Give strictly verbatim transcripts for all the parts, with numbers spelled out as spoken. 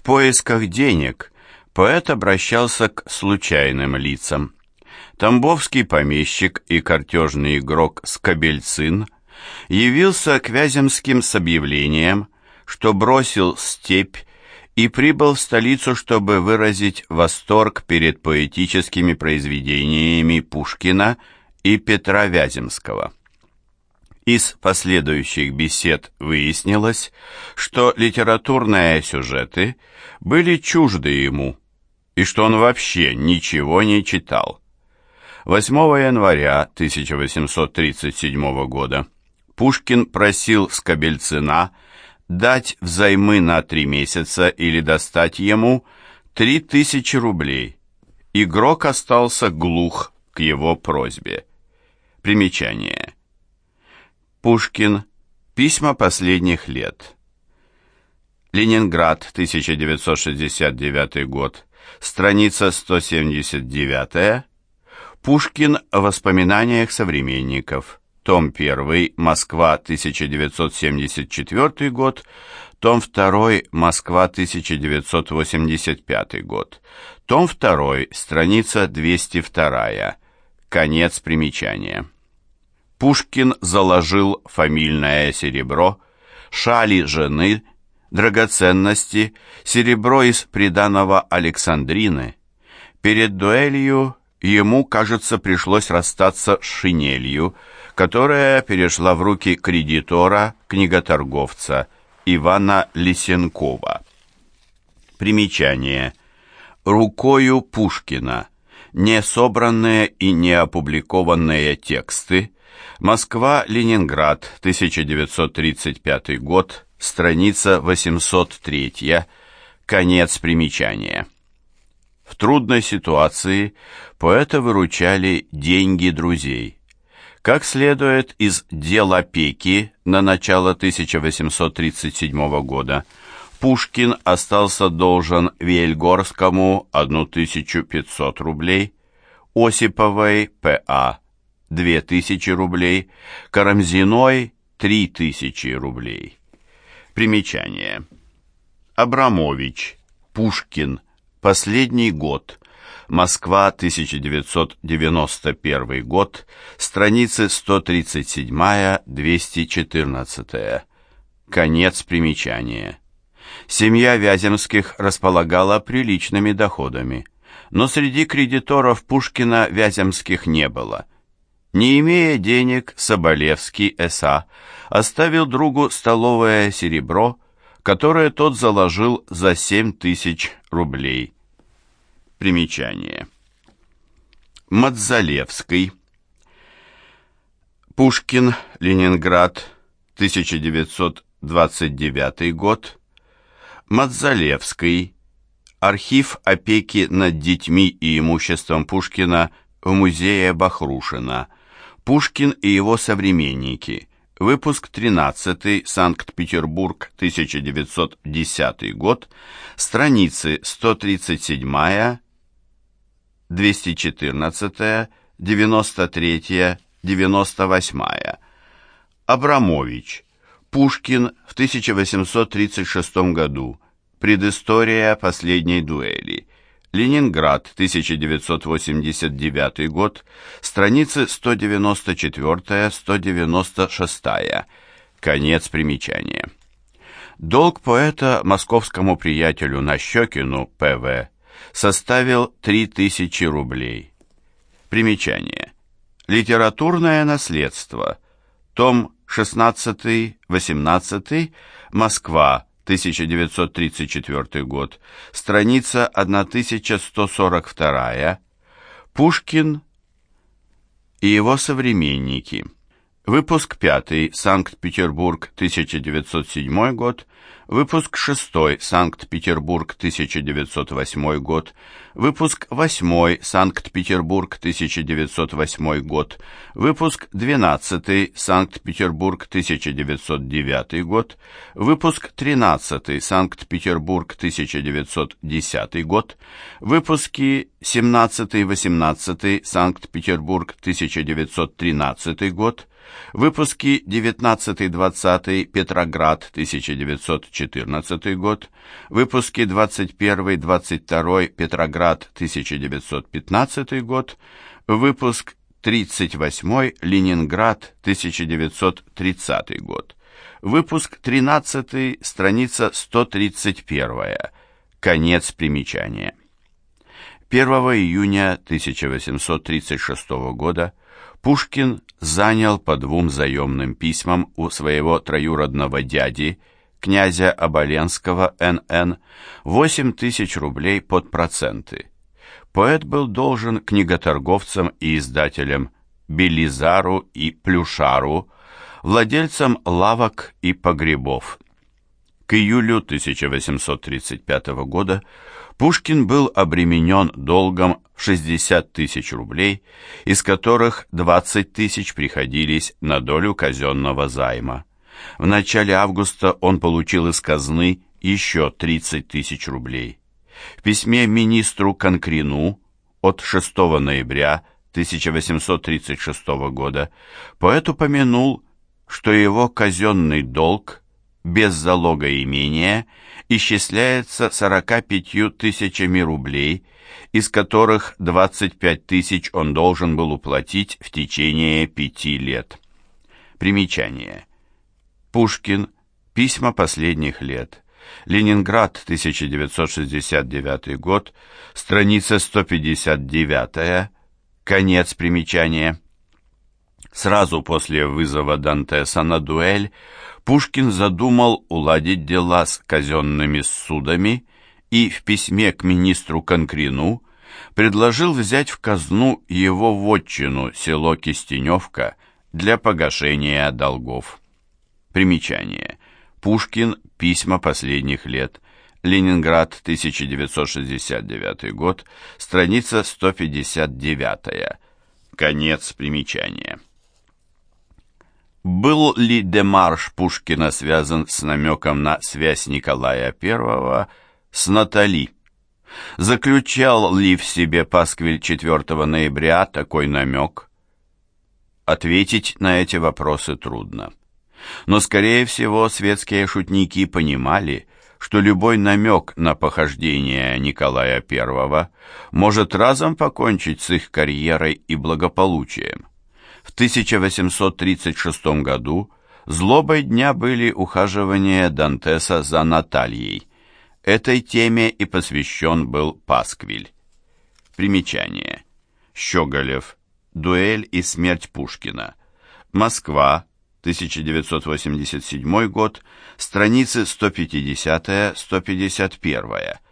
В поисках денег поэт обращался к случайным лицам. Тамбовский помещик и картежный игрок Скобельцин явился к Вяземским с объявлением, что бросил степь и прибыл в столицу, чтобы выразить восторг перед поэтическими произведениями Пушкина и Петра Вяземского. Из последующих бесед выяснилось, что литературные сюжеты были чужды ему, и что он вообще ничего не читал. восьмого января тысяча восемьсот тридцать седьмого года Пушкин просил Скобельцина дать взаймы на три месяца или достать ему три тысячи рублей. Игрок остался глух к его просьбе. Примечание. Пушкин. Письма последних лет. Ленинград, тысяча девятьсот шестьдесят девятый год. Страница сто семьдесят девять. Пушкин в воспоминаниях современников. Том один. Москва, тысяча девятьсот семьдесят четвёртый год. Том два. Москва, тысяча девятьсот восемьдесят пятый год. Том два. Страница двести два. Конец примечания. Пушкин заложил фамильное серебро, шали жены, драгоценности, серебро из приданого Александрины. Перед дуэлью ему, кажется, пришлось расстаться с шинелью, которая перешла в руки кредитора, книготорговца Ивана Лисенкова. Примечание. Рукою Пушкина. Несобранные и неопубликованные тексты. Москва-Ленинград, тысяча девятьсот тридцать пятый год, страница восемьсот три. Конец примечания. В трудной ситуации поэта выручали деньги друзей. Как следует из дел опеки на начало тысяча восемьсот тридцать седьмого года, Пушкин остался должен Вельгорскому тысячу пятьсот рублей, Осиповой П.А. две тысячи рублей, Карамзиной три тысячи рублей. Примечание. Абрамович, Пушкин, последний год, Москва, тысяча девятьсот девяносто первый год, страницы сто тридцать семь — двести четырнадцать. Конец примечания. Семья Вяземских располагала приличными доходами, но среди кредиторов Пушкина Вяземских не было. Не имея денег, Соболевский С А оставил другу столовое серебро, которое тот заложил за семь тысяч рублей. Примечание. Мадзалевский. Пушкин, Ленинград, тысяча девятьсот двадцать девятый год. Мадзалевский. Архив опеки над детьми и имуществом Пушкина в музее Бахрушина. Пушкин и его современники. Выпуск тринадцатый, Санкт-Петербург, тысяча девятьсот десятый год. Страницы сто тридцать семь, двести четырнадцать, девяносто три, девяносто восемь. Абрамович. Пушкин в тысяча восемьсот тридцать шестом году. Предыстория последней дуэли. Ленинград, тысяча девятьсот восемьдесят девятый год. Страницы сто девяносто четыре — сто девяносто шесть. Конец примечания. Долг поэта московскому приятелю Нащекину П В составил три тысячи рублей. Примечание. Литературное наследство. Том шестнадцатый — восемнадцатый. Москва. тысяча девятьсот тридцать четвёртый год. Страница тысяча сто сорок два. Пушкин и его современники. Выпуск пятый. Санкт-Петербург, тысяча девятьсот седьмой год. Выпуск шестой. Санкт-Петербург, тысяча девятьсот восьмой год. Выпуск восьмой. Санкт-Петербург, тысяча девятьсот восьмой год. Выпуск двенадцатый. Санкт-Петербург, тысяча девятьсот девятый год. Выпуск тринадцатый. Санкт-Петербург, тысяча девятьсот десятый год. Выпуски семнадцатый — восемнадцатый. Санкт-Петербург, тысяча девятьсот тринадцатый год. Выпуски девятнадцатый-двадцатый, Петроград, тысяча девятьсот четырнадцатый год. Выпуски двадцать первый-двадцать второй, Петроград, тысяча девятьсот пятнадцатый год. Выпуск тридцать восьмой, Ленинград, тысяча девятьсот тридцатый год. Выпуск тринадцатый, страница сто тридцать первая. Конец примечания. первого июня тысяча восемьсот тридцать шестого года Пушкин занял по двум заемным письмам у своего троюродного дяди, князя Оболенского Н Н, восемь тысяч рублей под проценты. Поэт был должен книготорговцам и издателям Белизару и Плюшару, владельцам лавок и погребов. К июлю тысяча восемьсот тридцать пятого года Пушкин был обременен долгом в шестьдесят тысяч рублей, из которых двадцать тысяч приходились на долю казенного займа. В начале августа он получил из казны еще тридцать тысяч рублей. В письме министру Конкрину от шестого ноября тысяча восемьсот тридцать шестого года поэт упомянул, что его казенный долг без залога имения исчисляется сорока пятью тысячами рублей, из которых двадцать пять тысяч он должен был уплатить в течение пяти лет. Примечание. Пушкин. Письма последних лет. Ленинград, тысяча девятьсот шестьдесят девятый год, страница сто пятьдесят девять. Конец примечания. Сразу после вызова Дантеса на дуэль Пушкин задумал уладить дела с казенными судами и в письме к министру Конкрину предложил взять в казну его вотчину, село Кистеневка, для погашения долгов. Примечание. Пушкин. Письма последних лет. Ленинград, тысяча девятьсот шестьдесят девятый год, страница сто пятьдесят девять. Конец примечания. Был ли демарш Пушкина связан с намеком на связь Николая Первого с Натали? Заключал ли в себе пасквиль четвёртого ноября такой намек? Ответить на эти вопросы трудно. Но, скорее всего, светские шутники понимали, что любой намек на похождение Николая Первого может разом покончить с их карьерой и благополучием. В тысяча восемьсот тридцать шестом году злобой дня были ухаживания Дантеса за Натальей. Этой теме и посвящен был пасквиль. Примечание. Щеголев. Дуэль и смерть Пушкина. Москва. тысяча девятьсот восемьдесят седьмой год. Страницы сто пятьдесят — сто пятьдесят один.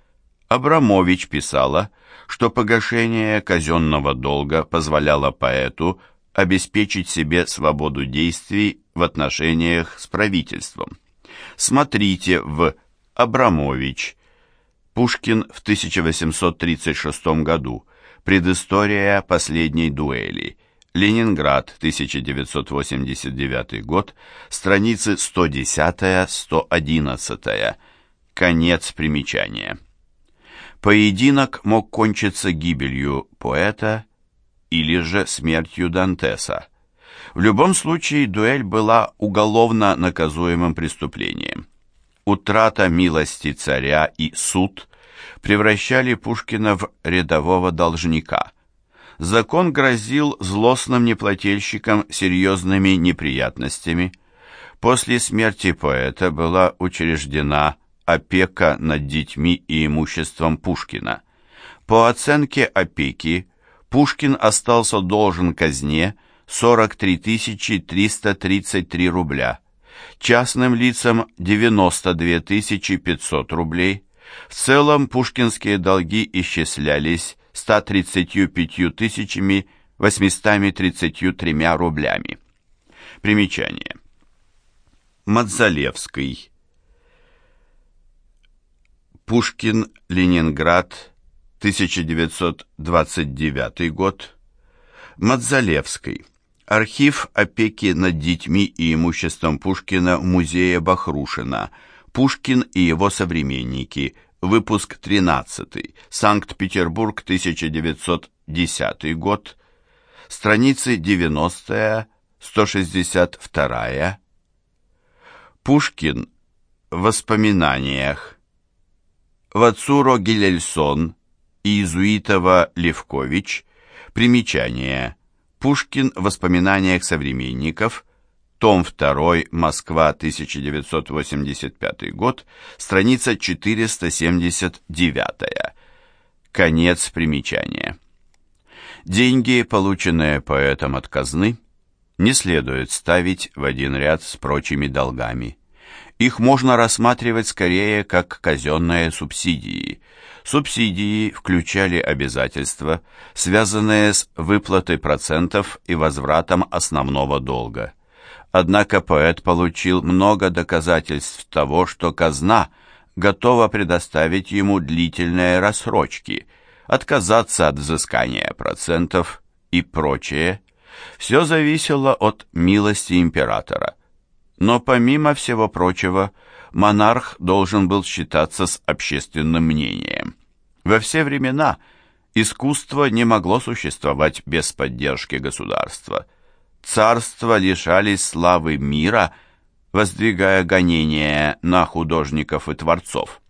Абрамович писала, что погашение казенного долга позволяло поэту обеспечить себе свободу действий в отношениях с правительством. Смотрите в Абрамович. Пушкин в тысяча восемьсот тридцать шестом году. Предыстория последней дуэли. Ленинград, тысяча девятьсот восемьдесят девятый год. Страницы сто десять — сто одиннадцать. Конец примечания. Поединок мог кончиться гибелью поэта или же смертью Дантеса. В любом случае дуэль была уголовно наказуемым преступлением. Утрата милости царя и суд превращали Пушкина в рядового должника. Закон грозил злостным неплательщикам серьезными неприятностями. После смерти поэта была учреждена опека над детьми и имуществом Пушкина. По оценке опеки, Пушкин остался должен казне сорок три тысячи триста тридцать три рубля, частным лицам девяносто две тысячи пятьсот рублей. В целом пушкинские долги исчислялись ста тридцатью пятью тысячами восьмистами тридцатью тремя рублями. Примечание. Мадзалевский. Пушкин, Ленинград, тысяча девятьсот двадцать девятый год. Мадзалевский. Архив опеки над детьми и имуществом Пушкина в музее Бахрушина. Пушкин и его современники. Выпуск тринадцатый. Санкт-Петербург, тысяча девятьсот десятый год. Страницы девяносто сто шестьдесят вторая. Пушкин в воспоминаниях. Вацуро Гильельсон и Иезуитова Левкович. Примечание. Пушкин в воспоминаниях современников. Том два. Москва, тысяча девятьсот восемьдесят пятый год. Страница четыреста семьдесят девять. Конец примечания. Деньги, полученные поэтом от казны, не следует ставить в один ряд с прочими долгами. Их можно рассматривать скорее как казенные субсидии. Субсидии включали обязательства, связанные с выплатой процентов и возвратом основного долга. Однако поэт получил много доказательств того, что казна готова предоставить ему длительные рассрочки, отказаться от взыскания процентов и прочее. Все зависело от милости императора. Но помимо всего прочего, монарх должен был считаться с общественным мнением. Во все времена искусство не могло существовать без поддержки государства. Царства лишались славы мира, воздвигая гонения на художников и творцов.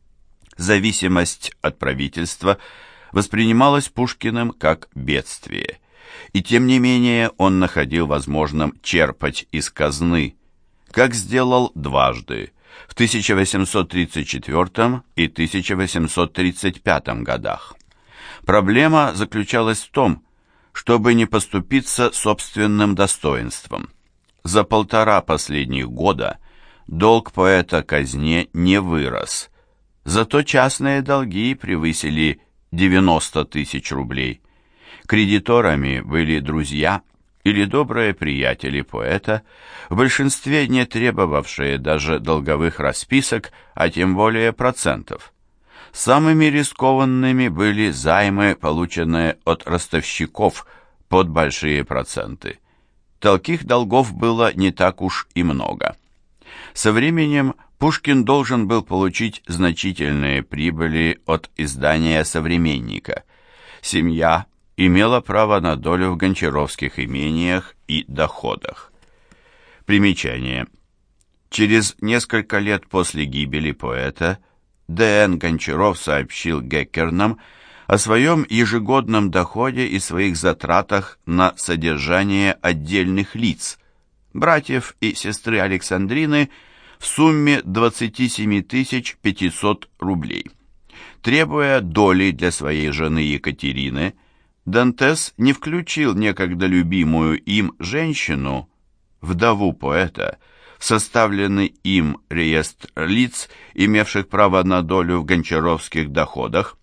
Зависимость от правительства воспринималась Пушкиным как бедствие, и тем не менее он находил возможным черпать из казны, как сделал дважды, в тысяча восемьсот тридцать четвёртом и тысяча восемьсот тридцать пятом годах. Проблема заключалась в том, чтобы не поступиться собственным достоинством. За полтора последних года долг поэта казне не вырос, зато частные долги превысили девяносто тысяч рублей. Кредиторами были друзья или добрые приятели поэта, в большинстве не требовавшие даже долговых расписок, а тем более процентов. Самыми рискованными были займы, полученные от ростовщиков под большие проценты. Таких долгов было не так уж и много. Со временем Пушкин должен был получить значительные прибыли от издания «Современника». Семья имела право на долю в гончаровских имениях и доходах. Примечание. Через несколько лет после гибели поэта Д Н Гончаров сообщил Геккернам о своем ежегодном доходе и своих затратах на содержание отдельных лиц, братьев и сестры Александрины, в сумме двадцать семь тысяч пятьсот рублей. Требуя доли для своей жены Екатерины, Дантес не включил некогда любимую им женщину, вдову поэта, в составленный им реестр лиц, имевших право на долю в гончаровских доходах.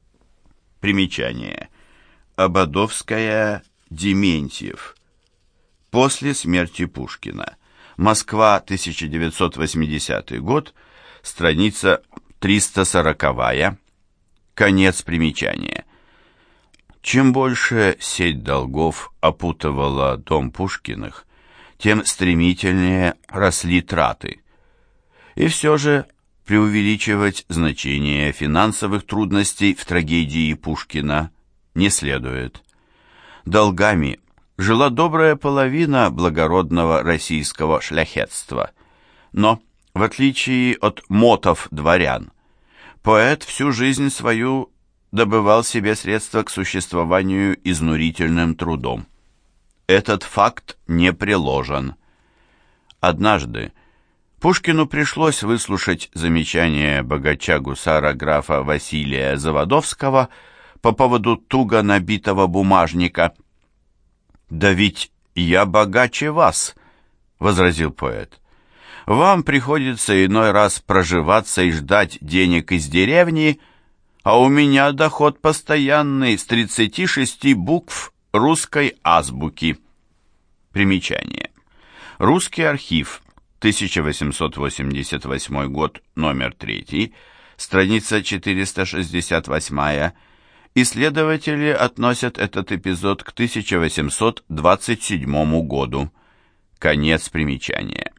Примечание. Ободовская, Дементьев. После смерти Пушкина. Москва, тысяча девятьсот восьмидесятый год, страница триста сороковая. Конец примечания. Чем больше сеть долгов опутывала дом Пушкиных, тем стремительнее росли траты. И все же преувеличивать значение финансовых трудностей в трагедии Пушкина не следует. Долгами жила добрая половина благородного российского шляхетства. Но, в отличие от мотов-дворян, поэт всю жизнь свою добывал себе средства к существованию изнурительным трудом. Этот факт не приложен. Однажды Пушкину пришлось выслушать замечание богача-гусара графа Василия Заводовского по поводу туго набитого бумажника. «Да ведь я богаче вас», — возразил поэт. «Вам приходится иной раз проживаться и ждать денег из деревни, а у меня доход постоянный с тридцати шести букв русской азбуки». Примечание. Русский архив, тысяча восемьсот восемьдесят восьмой год, номер три, страница четыреста шестьдесят восемь. Исследователи относят этот эпизод к тысяча восемьсот двадцать седьмому году. Конец примечания.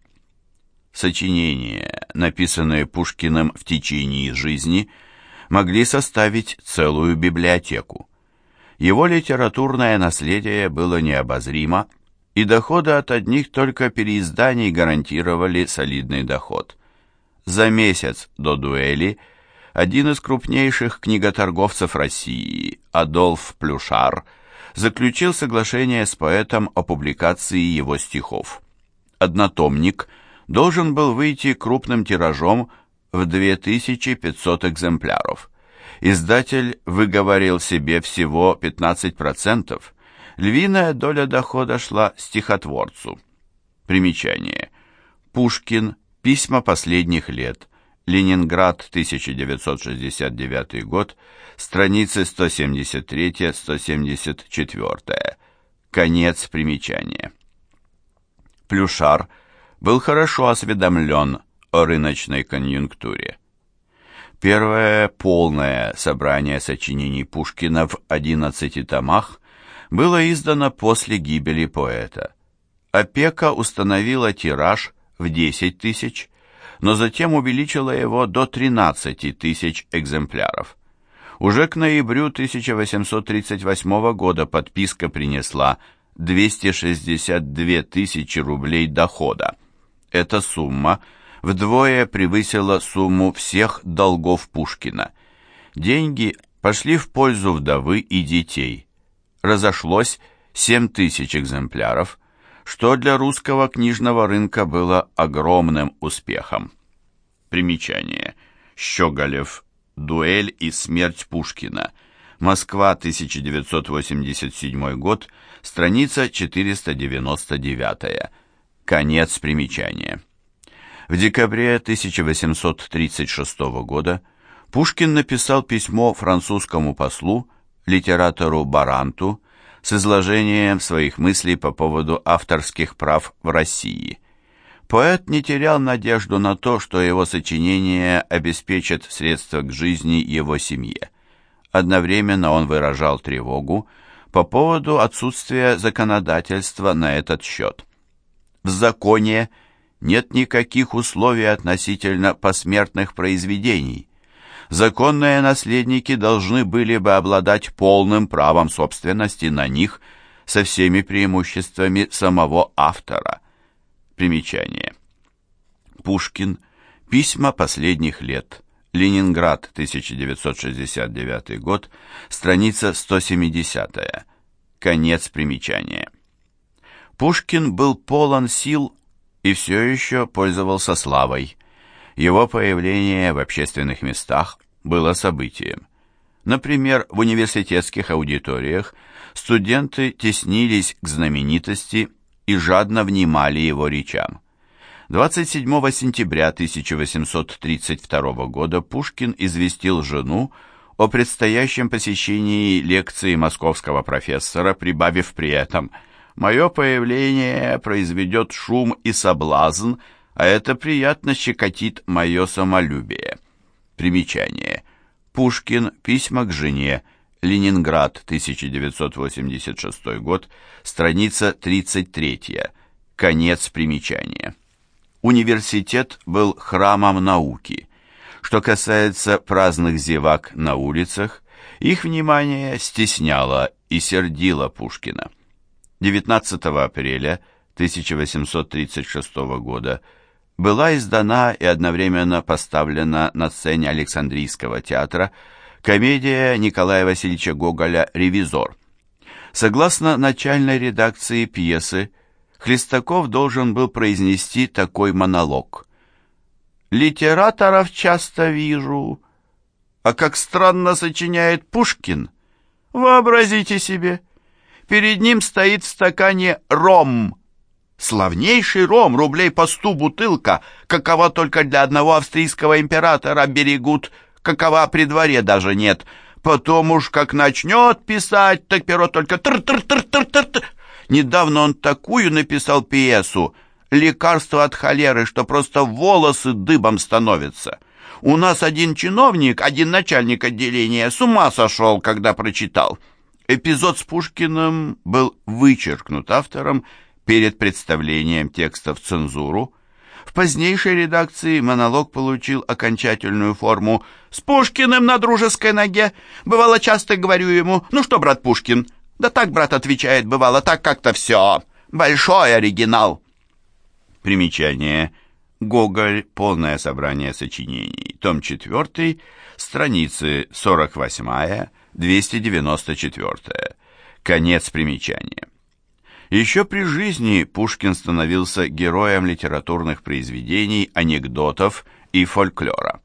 Сочинения, написанные Пушкиным в течение жизни, могли составить целую библиотеку. Его литературное наследие было необозримо, и доходы от одних только переизданий гарантировали солидный доход. За месяц до дуэли один из крупнейших книготорговцев России, Адольф Плюшар, заключил соглашение с поэтом о публикации его стихов. Однотомник должен был выйти крупным тиражом в две тысячи пятьсот экземпляров. Издатель выговорил себе всего пятнадцать процентов, львиная доля дохода шла стихотворцу. Примечание. Пушкин. Письма последних лет. Ленинград, тысяча девятьсот шестьдесят девятый год, страницы сто семьдесят три — сто семьдесят четыре. Конец примечания. Плюшар был хорошо осведомлен о рыночной конъюнктуре. Первое полное собрание сочинений Пушкина в одиннадцати томах было издано после гибели поэта. Опека установила тираж в десять тысяч, но затем увеличила его до тринадцати тысяч экземпляров. Уже к ноябрю тысяча восемьсот тридцать восьмого года подписка принесла двести шестьдесят две тысячи рублей дохода. Эта сумма вдвое превысила сумму всех долгов Пушкина. Деньги пошли в пользу вдовы и детей. Разошлось семь тысяч экземпляров, что для русского книжного рынка было огромным успехом. Примечание. Щеголев. Дуэль и смерть Пушкина. Москва, тысяча девятьсот восемьдесят седьмой год, страница четыреста девяносто девять. Конец примечания. В декабре тысяча восемьсот тридцать шестого года Пушкин написал письмо французскому послу, литератору Баранту, с изложением своих мыслей по поводу авторских прав в России. Поэт не терял надежду на то, что его сочинения обеспечат средства к жизни его семье. Одновременно он выражал тревогу по поводу отсутствия законодательства на этот счет. В законе нет никаких условий относительно посмертных произведений. Законные наследники должны были бы обладать полным правом собственности на них со всеми преимуществами самого автора. Примечание. Пушкин. Письма последних лет. Ленинград, тысяча девятьсот шестьдесят девятый год, страница сто семьдесят. Конец примечания. Пушкин был полон сил и все еще пользовался славой. Его появление в общественных местах было событием. Например, в университетских аудиториях студенты теснились к знаменитости и жадно внимали его речам. двадцать седьмого сентября тысяча восемьсот тридцать второго года Пушкин известил жену о предстоящем посещении лекции московского профессора, прибавив при этом: «Мое появление произведет шум и соблазн, а это приятно щекотит мое самолюбие». Примечание. Пушкин. Письма к жене. Ленинград, тысяча девятьсот восемьдесят шестой год, страница тридцать три. Конец примечания. Университет был храмом науки. Что касается праздных зевак на улицах, их внимание стесняло и сердило Пушкина. девятнадцатого апреля тысяча восемьсот тридцать шестого года была издана и одновременно поставлена на сцене Александрийского театра комедия Николая Васильевича Гоголя «Ревизор». Согласно начальной редакции пьесы, Хлестаков должен был произнести такой монолог: «Литераторов часто вижу, а как странно сочиняет Пушкин. Вообразите себе, перед ним стоит в стакане ром. Славнейший ром, рублей по сту бутылка, какова только для одного австрийского императора берегут, какова при дворе даже нет. Потом уж как начнет писать, так перо только тр-тр-тр-тр-тр. Недавно он такую написал пьесу «Лекарство от холеры», что просто волосы дыбом становятся. У нас один чиновник, один начальник отделения с ума сошел, когда прочитал». Эпизод с Пушкиным был вычеркнут автором перед представлением текста в цензуру. В позднейшей редакции монолог получил окончательную форму: «С Пушкиным на дружеской ноге. Бывало, часто говорю ему: ну что, брат Пушкин?» «Да так, брат, отвечает, бывало, так как-то все. Большой оригинал. Примечание. Гоголь. Полное собрание сочинений. Том четвертый. Страницы сорок восемь двести девяносто четыре. Конец примечания. Еще при жизни Пушкин становился героем литературных произведений, анекдотов и фольклора.